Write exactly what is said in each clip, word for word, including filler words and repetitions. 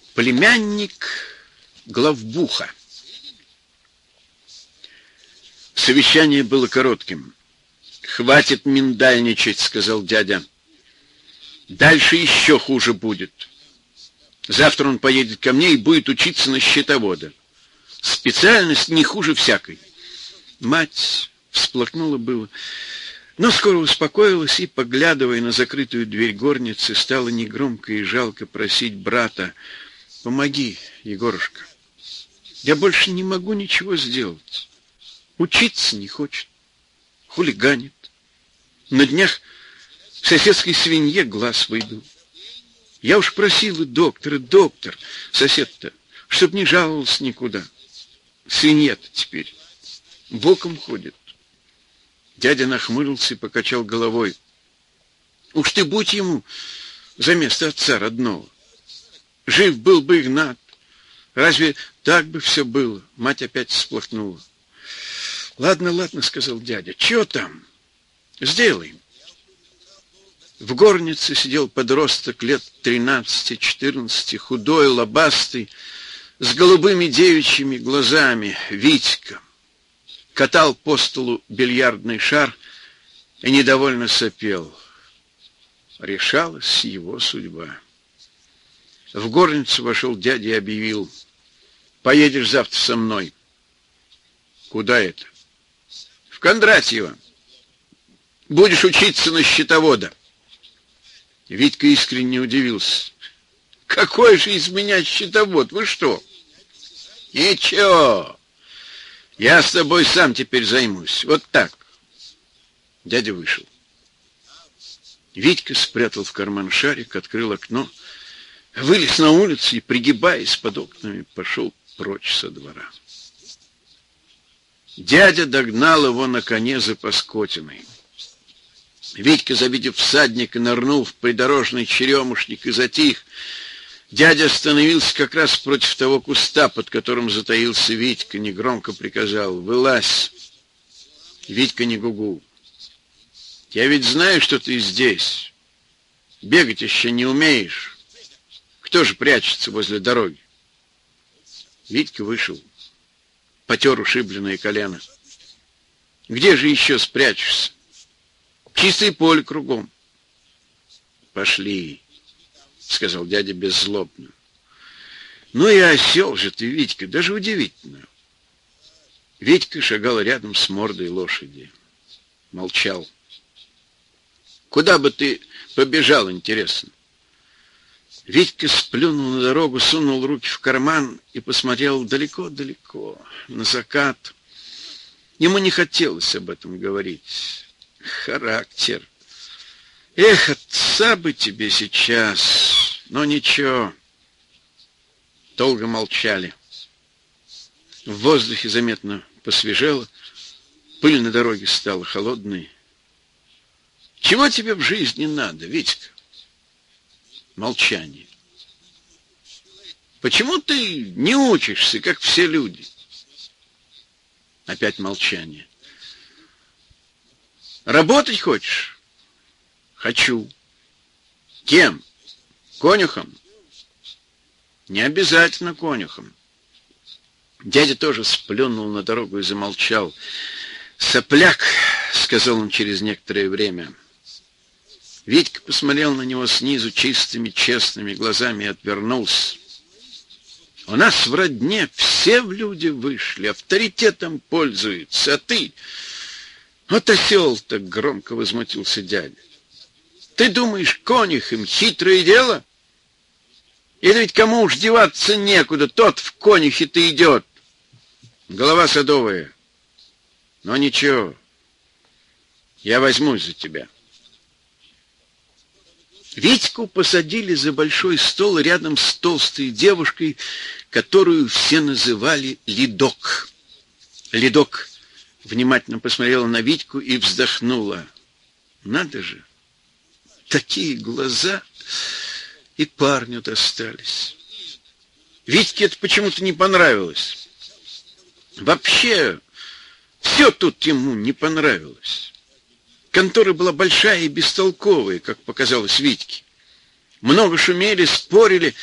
Племянник главбуха. Совещание было коротким. «Хватит миндальничать», — сказал дядя. «Дальше еще хуже будет. Завтра он поедет ко мне и будет учиться на счетовода. Специальность не хуже всякой». Мать всплакнула было, но скоро успокоилась и, поглядывая на закрытую дверь горницы, стала негромко и жалко просить брата: «Помоги, Егорушка. Я больше не могу ничего сделать. Учиться не хочет, хулиганит. На днях в соседской свинье глаз выйду. Я уж просила доктора, доктор, сосед-то, чтоб не жаловался никуда. Свинья-то теперь боком ходит». Дядя нахмурился и покачал головой. «Уж ты будь ему за место отца родного. Жив был бы Игнат. Разве так бы все было?» Мать опять всплакнула. «Ладно, ладно», — сказал дядя. «Чего там? Сделаем». В горнице сидел подросток лет тринадцати-четырнадцати, худой, лобастый, с голубыми девичьими глазами, Витька. Катал по столу бильярдный шар и недовольно сопел. Решалась его судьба. В горницу вошел дядя и объявил: «Поедешь завтра со мной». «Куда это?» «В Кондратьево. Будешь учиться на счетовода». Витька искренне удивился. «Какой же из меня счетовод? Вы что?» «Ничего. Я с тобой сам теперь займусь. Вот так». Дядя вышел. Витька спрятал в карман шарик, открыл окно, вылез на улицу и, пригибаясь под окнами, пошел прочь со двора. Дядя догнал его на коне за Паскотиной. Витька, завидев всадника, нырнул в придорожный черемушник и затих. Дядя остановился как раз против того куста, под которым затаился Витька, негромко приказал: «Вылазь». Витька не гугу. «Я ведь знаю, что ты здесь. Бегать еще не умеешь. Кто же прячется возле дороги?» Витька вышел, потер ушибленное колено. «Где же еще спрячешься? Чистое поле кругом». «Пошли», — сказал дядя беззлобно. «Ну и осел же ты, Витька, даже удивительно». Витька шагал рядом с мордой лошади. Молчал. «Куда бы ты побежал, интересно?» Витька сплюнул на дорогу, сунул руки в карман и посмотрел далеко-далеко, на закат. Ему не хотелось об этом говорить. Характер. Эх, отца бы тебе сейчас. Но ничего. Долго молчали. В воздухе заметно посвежело. Пыль на дороге стала холодной. «Чего тебе в жизни надо, Витька?» Молчание. «Почему ты не учишься, как все люди?» Опять молчание. «Работать хочешь?» «Хочу». «Кем? Конюхом?» «Не обязательно конюхом». Дядя тоже сплюнул на дорогу и замолчал. «Сопляк», — сказал он через некоторое время. Витька посмотрел на него снизу чистыми, честными глазами и отвернулся. «У нас в родне все в люди вышли, авторитетом пользуются, а ты...» «Вот осел-то!» — громко возмутился дядя. «Ты думаешь, конюхом хитрое дело? Или ведь кому уж деваться некуда, тот в конюхе-то идет. Голова садовая. Но ничего, я возьмусь за тебя». Витьку посадили за большой стол рядом с толстой девушкой, которую все называли Лидок. Лидок внимательно посмотрела на Витьку и вздохнула. «Надо же, такие глаза!» И парню достались. Витьке это почему-то не понравилось. Вообще, все тут ему не понравилось. Контора была большая и бестолковая, как показалось Витьке. Много шумели, спорили,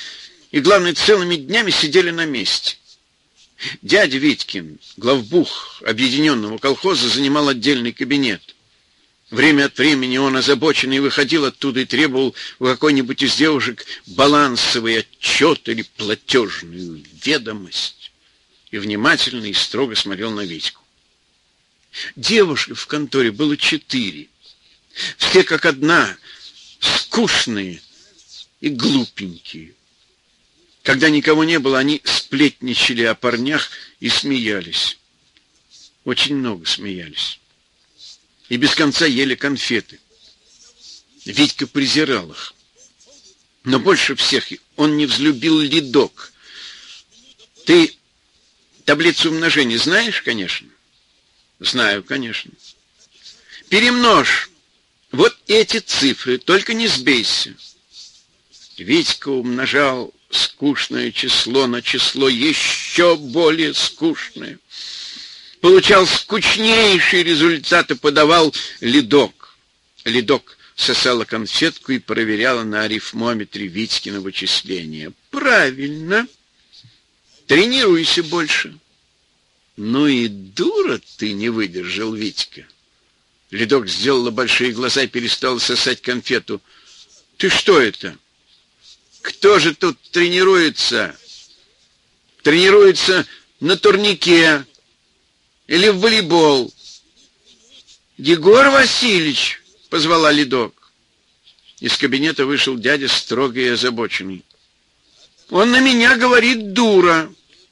И, главное, целыми днями сидели на месте. Дядя Витькин, главбух объединенного колхоза, занимал отдельный кабинет. Время от времени он, озабоченный, выходил оттуда и требовал у какой-нибудь из девушек балансовый отчет или платежную ведомость. И внимательно и строго смотрел на Витьку. Девушек в конторе было четыре. Все как одна, скучные и глупенькие. Когда никого не было, они сплетничали о парнях и смеялись. Очень много смеялись. И без конца ели конфеты. Витька презирал их. Но больше всех он не взлюбил ледок. Ты таблицу умножения знаешь, конечно? Знаю, конечно. Перемножь вот эти цифры, только не сбейся. Витька умножал скучное число на число еще более скучное. Получал скучнейшие результаты, подавал ледок. Ледок сосала конфетку и проверяла на арифмометре Витькино вычисление. Правильно. Тренируйся больше. Ну и дура ты, не выдержал Витька. Ледок сделала большие глаза и перестала сосать конфету. Ты что это? Кто же тут тренируется? Тренируется на турнике или в волейбол? Егор Васильевич, позвала Ледок. Из кабинета вышел дядя, строгий и озабоченный. Он на меня говорит дура.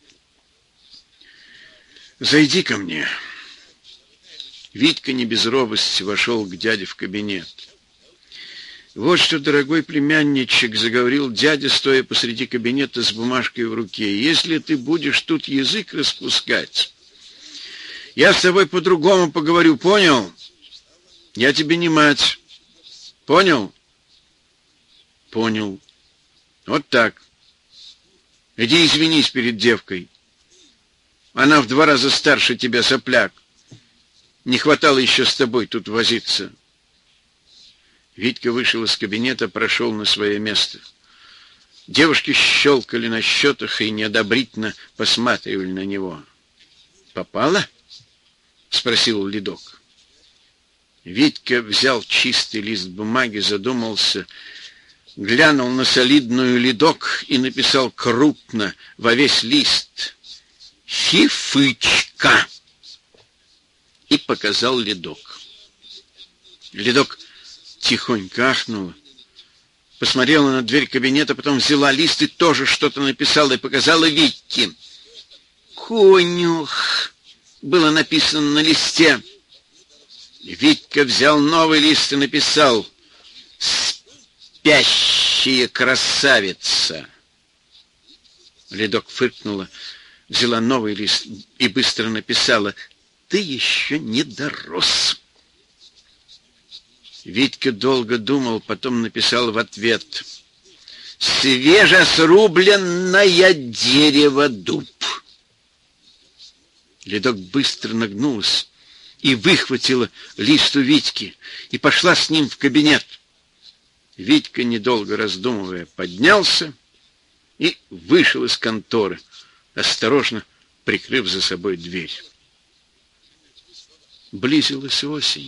Зайди ко мне. Витька не без робости вошел к дяде в кабинет. Вот что, дорогой племянничек, заговорил дядя, стоя посреди кабинета с бумажкой в руке. Если ты будешь тут язык распускать, я с тобой по-другому поговорю, понял? Я тебе не мать. Понял? Понял. Вот так. Иди извинись перед девкой. Она в два раза старше тебя, сопляк. Не хватало еще с тобой тут возиться. Витька вышел из кабинета, прошел на свое место. Девушки щелкали на счетах и неодобрительно посматривали на него. «Попало?» — спросил Ледок. Витька взял чистый лист бумаги, задумался, глянул на солидную Ледок и написал крупно во весь лист «Фифычка» и показал Ледок. Ледок тихонько ахнула, посмотрела на дверь кабинета, потом взяла лист и тоже что-то написала и показала Витьке. «Конюх» было написано на листе. Витька взял новый лист и написал «Спящая красавица». Ледок фыркнула, взяла новый лист и быстро написала «Ты еще не дорос». Витька долго думал, потом написал в ответ «Свежесрубленное дерево дуб». Ледок быстро нагнулась и выхватила лист у Витьки и пошла с ним в кабинет. Витька, недолго раздумывая, поднялся и вышел из конторы, осторожно прикрыв за собой дверь. Близилась осень.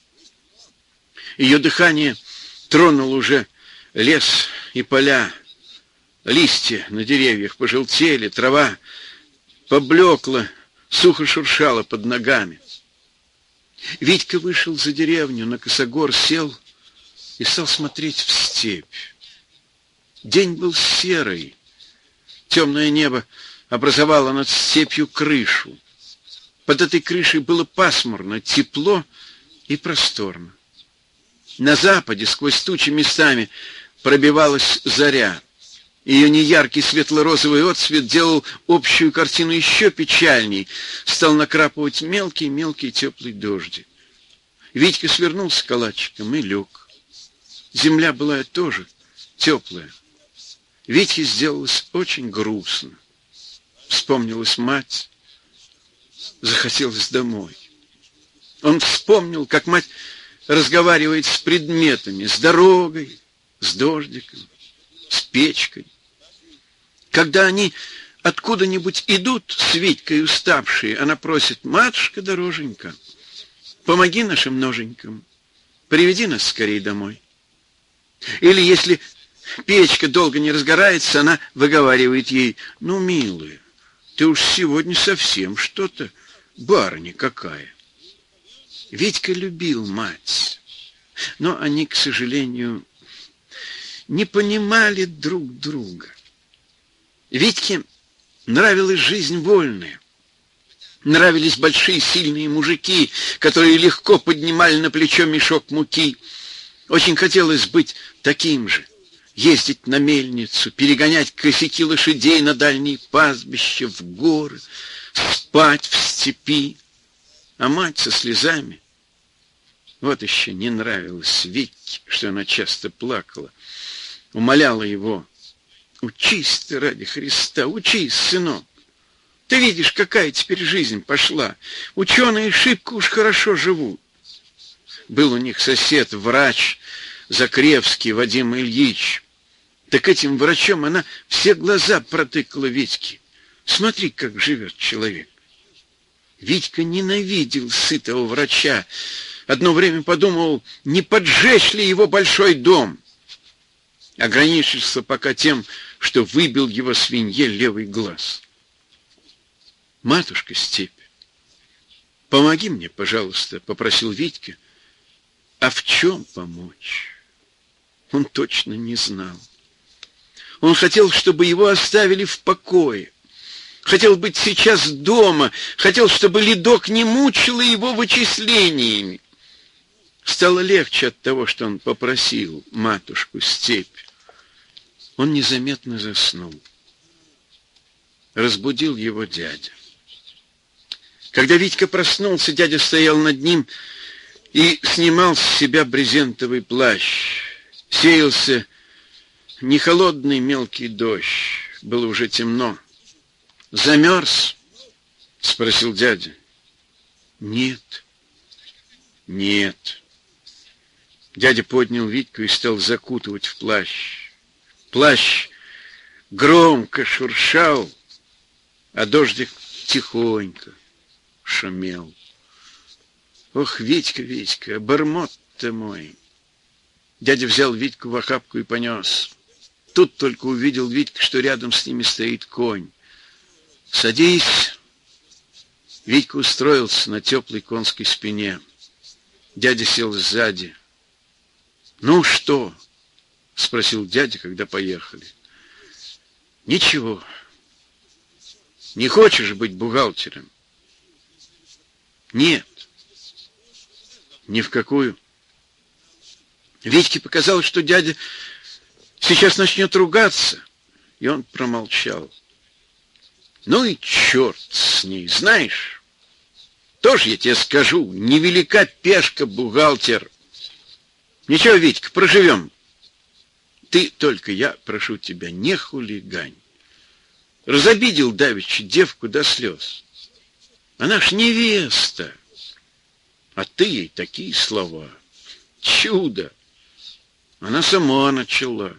Ее дыхание тронуло уже лес и поля. Листья на деревьях пожелтели, трава поблекла, сухо шуршала под ногами. Витька вышел за деревню, на косогор сел и стал смотреть в степь. День был серый. Темное небо образовало над степью крышу. Под этой крышей было пасмурно, тепло и просторно. На западе сквозь тучи местами пробивалась заря. Ее неяркий светло-розовый отсвет делал общую картину еще печальней. Стал накрапывать мелкий-мелкий теплый дождик. Витька свернулся калачиком и лег. Земля была тоже теплая. Витьке сделалось очень грустно. Вспомнилась мать. Захотелось домой. Он вспомнил, как мать разговаривает с предметами, с дорогой, с дождиком, с печкой. Когда они откуда-нибудь идут с Витькой уставшие, она просит: матушка дороженька, помоги нашим ноженькам, приведи нас скорее домой. Или если печка долго не разгорается, она выговаривает ей: ну, милая, ты уж сегодня совсем что-то, барыня какая. Витька любил мать, но они, к сожалению, не понимали друг друга. Витьке нравилась жизнь вольная. Нравились большие сильные мужики, которые легко поднимали на плечо мешок муки. Очень хотелось быть таким же. Ездить на мельницу, перегонять косяки лошадей на дальние пастбища, в горы, спать в степи. А мать со слезами. Вот еще не нравилось Витьке, что она часто плакала. Умоляла его: учись ты ради Христа, учись, сынок. Ты видишь, какая теперь жизнь пошла. Ученые шибко уж хорошо живут. Был у них сосед, врач Закревский Вадим Ильич. Так этим врачом она все глаза протыкала Витьке. Смотри, как живет человек. Витька ненавидел сытого врача. Одно время подумал, не поджечь ли его большой дом. Ограничился пока тем, что выбил его свинье левый глаз. Матушка Степь, помоги мне, пожалуйста, попросил Витька. А в чем помочь? Он точно не знал. Он хотел, чтобы его оставили в покое. Хотел быть сейчас дома. Хотел, чтобы ледок не мучила его вычислениями. Стало легче от того, что он попросил матушку Степь. Он незаметно заснул. Разбудил его дядя. Когда Витька проснулся, дядя стоял над ним и снимал с себя брезентовый плащ. Сеялся не холодный мелкий дождь. Было уже темно. «Замерз?» — спросил дядя. «Нет». «Нет». Дядя поднял Витьку и стал закутывать в плащ. Плащ громко шуршал, а дождик тихонько шумел. Ох, Витька, Витька, обормот ты мой. Дядя взял Витьку в охапку и понес. Тут только увидел Витька, что рядом с ними стоит конь. «Садись!» Витька устроился на теплой конской спине. Дядя сел сзади. «Ну что?» — спросил дядя, когда поехали. «Ничего. Не хочешь быть бухгалтером?» «Нет». «Ни в какую». Витьке показалось, что дядя сейчас начнет ругаться, и он промолчал. «Ну и черт с ней, знаешь, тоже я тебе скажу, невелика пешка бухгалтер. Ничего, Витька, проживем. Ты только, я прошу тебя, не хулигань. Разобидел давеча девку до слез. Она ж невеста, а ты ей такие слова. Чудо!» Она сама начала.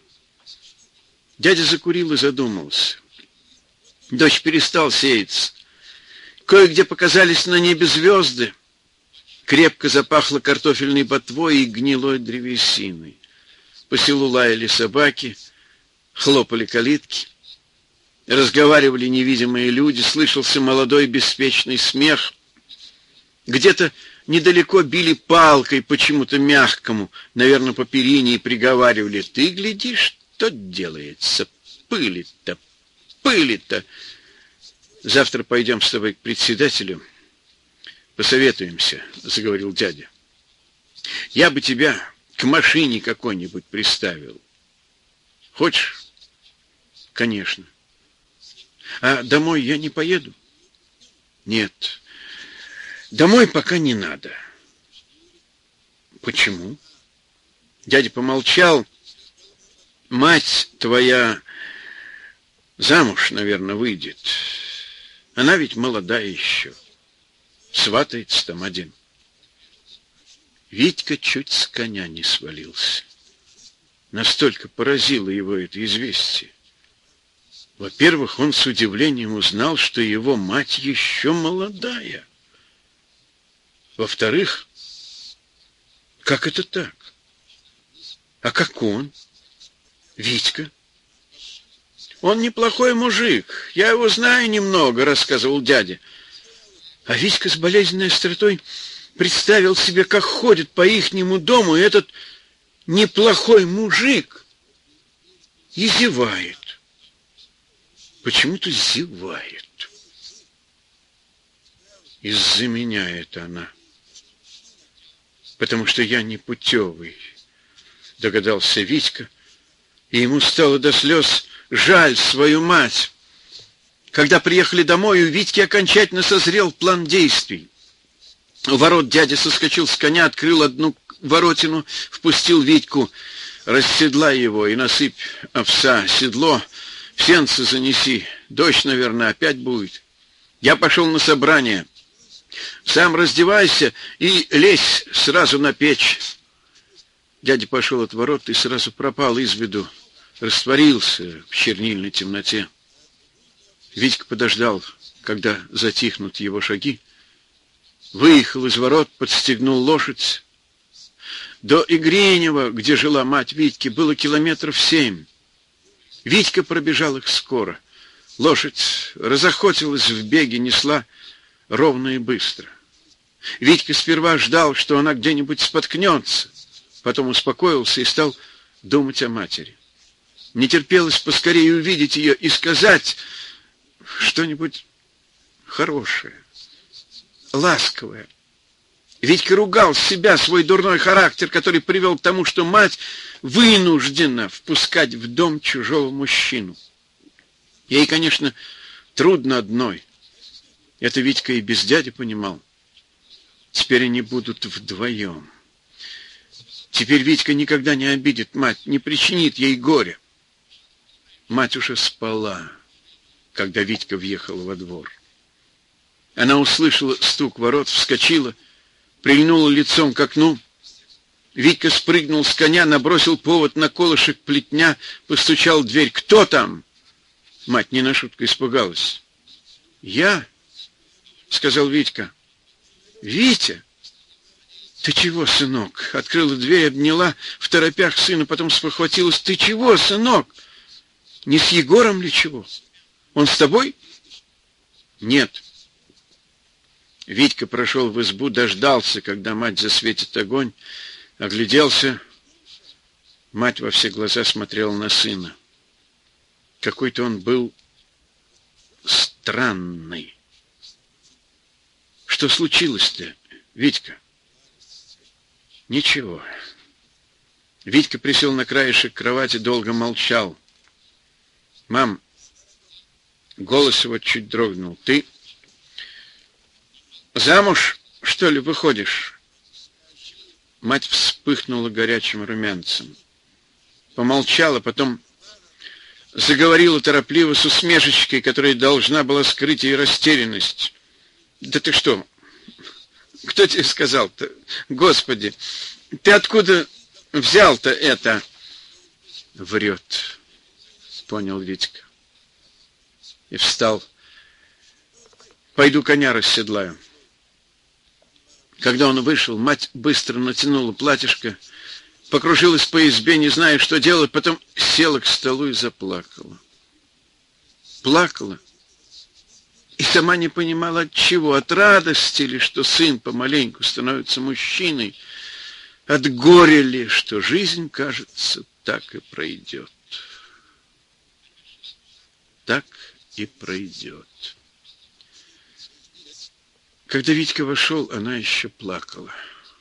Дядя закурил и задумался. Дождь перестал сеяться. Кое-где показались на небе звезды. Крепко запахло картофельной ботвой и гнилой древесиной. По селу лаяли собаки, хлопали калитки. Разговаривали невидимые люди, слышался молодой беспечный смех. Где-то недалеко били палкой почему-то мягкому, наверное, по перине, и приговаривали: «Ты гляди, что делается, пыли-то, пыли-то». «Завтра пойдем с тобой к председателю, посоветуемся», — заговорил дядя. «Я бы тебя к машине какой-нибудь приставил. Хочешь?» «Конечно». «А домой я не поеду?» «Нет, домой пока не надо». «Почему?» Дядя помолчал. «Мать твоя замуж, наверное, выйдет. Она ведь молодая еще. Сватается там один». Витька чуть с коня не свалился. Настолько поразило его это известие. Во-первых, он с удивлением узнал, что его мать еще молодая. Во-вторых, как это так? А как он? Витька? Он неплохой мужик. Я его знаю немного, рассказывал дядя. А Витька с болезненной остротой представил себе, как ходит по ихнему дому этот неплохой мужик и зевает. Почему-то зевает. Из-за меня это она. Потому что я непутевый, догадался Витька, и ему стало до слез жаль свою мать. Когда приехали домой, у Витьки окончательно созрел план действий. У ворот дядя соскочил с коня, открыл одну воротину, впустил Витьку. Расседлай его и насыпь овса, седло в сенцы занеси. Дождь, наверное, опять будет. Я пошел на собрание. Сам раздевайся и лезь сразу на печь. Дядя пошел от ворот и сразу пропал из виду, растворился в чернильной темноте. Витька подождал, когда затихнут его шаги, выехал из ворот, подстегнул лошадь. До Игренева, где жила мать Витьки, было километров семь. Витька пробежал их скоро. Лошадь разохотилась в беге, несла ровно и быстро. Витька сперва ждал, что она где-нибудь споткнется, потом успокоился и стал думать о матери. Не терпелось поскорее увидеть ее и сказать что-нибудь хорошее, ласковое. Витька ругал себя, свой дурной характер, который привел к тому, что мать вынуждена впускать в дом чужого мужчину. Ей, конечно, трудно одной. Это Витька и без дяди понимал. Теперь они будут вдвоем. Теперь Витька никогда не обидит мать, не причинит ей горя. Мать уже спала, когда Витька въехал во двор. Она услышала стук ворот, вскочила, прильнула лицом к окну. Витька спрыгнул с коня, набросил повод на колышек плетня, постучал в дверь. «Кто там?» Мать не на шутку испугалась. «Я?» — сказал Витька. «Витя? Ты чего, сынок?» Открыла дверь, обняла в торопях сына, потом спохватилась. «Ты чего, сынок? Не с Егором ли чего? Он с тобой?» «Нет». Витька прошел в избу, дождался, когда мать засветит огонь, огляделся. Мать во все глаза смотрела на сына. Какой-то он был странный. «Что случилось-то, Витька?» «Ничего». Витька присел на краешек кровати, долго молчал. «Мам», голос его чуть дрогнул, «ты замуж, что ли, выходишь?» Мать вспыхнула горячим румянцем. Помолчала, потом заговорила торопливо с усмешечкой, которая должна была скрыть ее растерянность. «Да ты что? Кто тебе сказал-то? Господи, ты откуда взял-то это?» «Врет», — понял Витька. И встал. «Пойду коня расседлаю». Когда он вышел, мать быстро натянула платьишко, покружилась по избе, не зная, что делать, потом села к столу и заплакала. Плакала. И сама не понимала, от чего, от радости ли, что сын помаленьку становится мужчиной, от горя ли, что жизнь, кажется, так и пройдет. Так и пройдет. Когда Витька вошел, она еще плакала.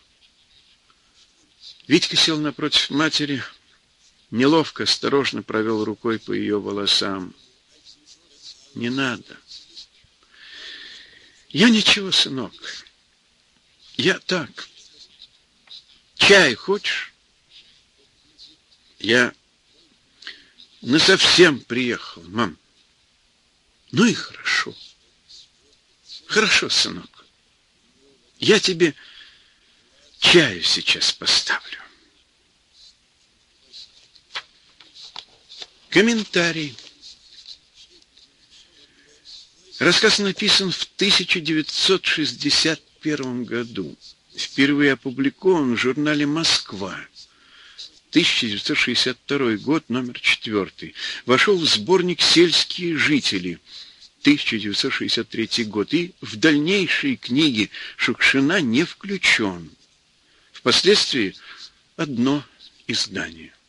Витька сел напротив матери, неловко, осторожно провел рукой по ее волосам. «Не надо». «Я ничего, сынок. Я так. Чай хочешь?» «Я насовсем приехал, мам». «Ну и хорошо. Хорошо, сынок. Я тебе чаю сейчас поставлю». Комментарий. Рассказ написан в тысяча девятьсот шестьдесят первом году. Впервые опубликован в журнале «Москва». тысяча девятьсот шестьдесят второй год, номер четвертый. Вошел в сборник «Сельские жители», тысяча девятьсот шестьдесят третий год. И в дальнейшие книги Шукшина не включен. Впоследствии одно издание.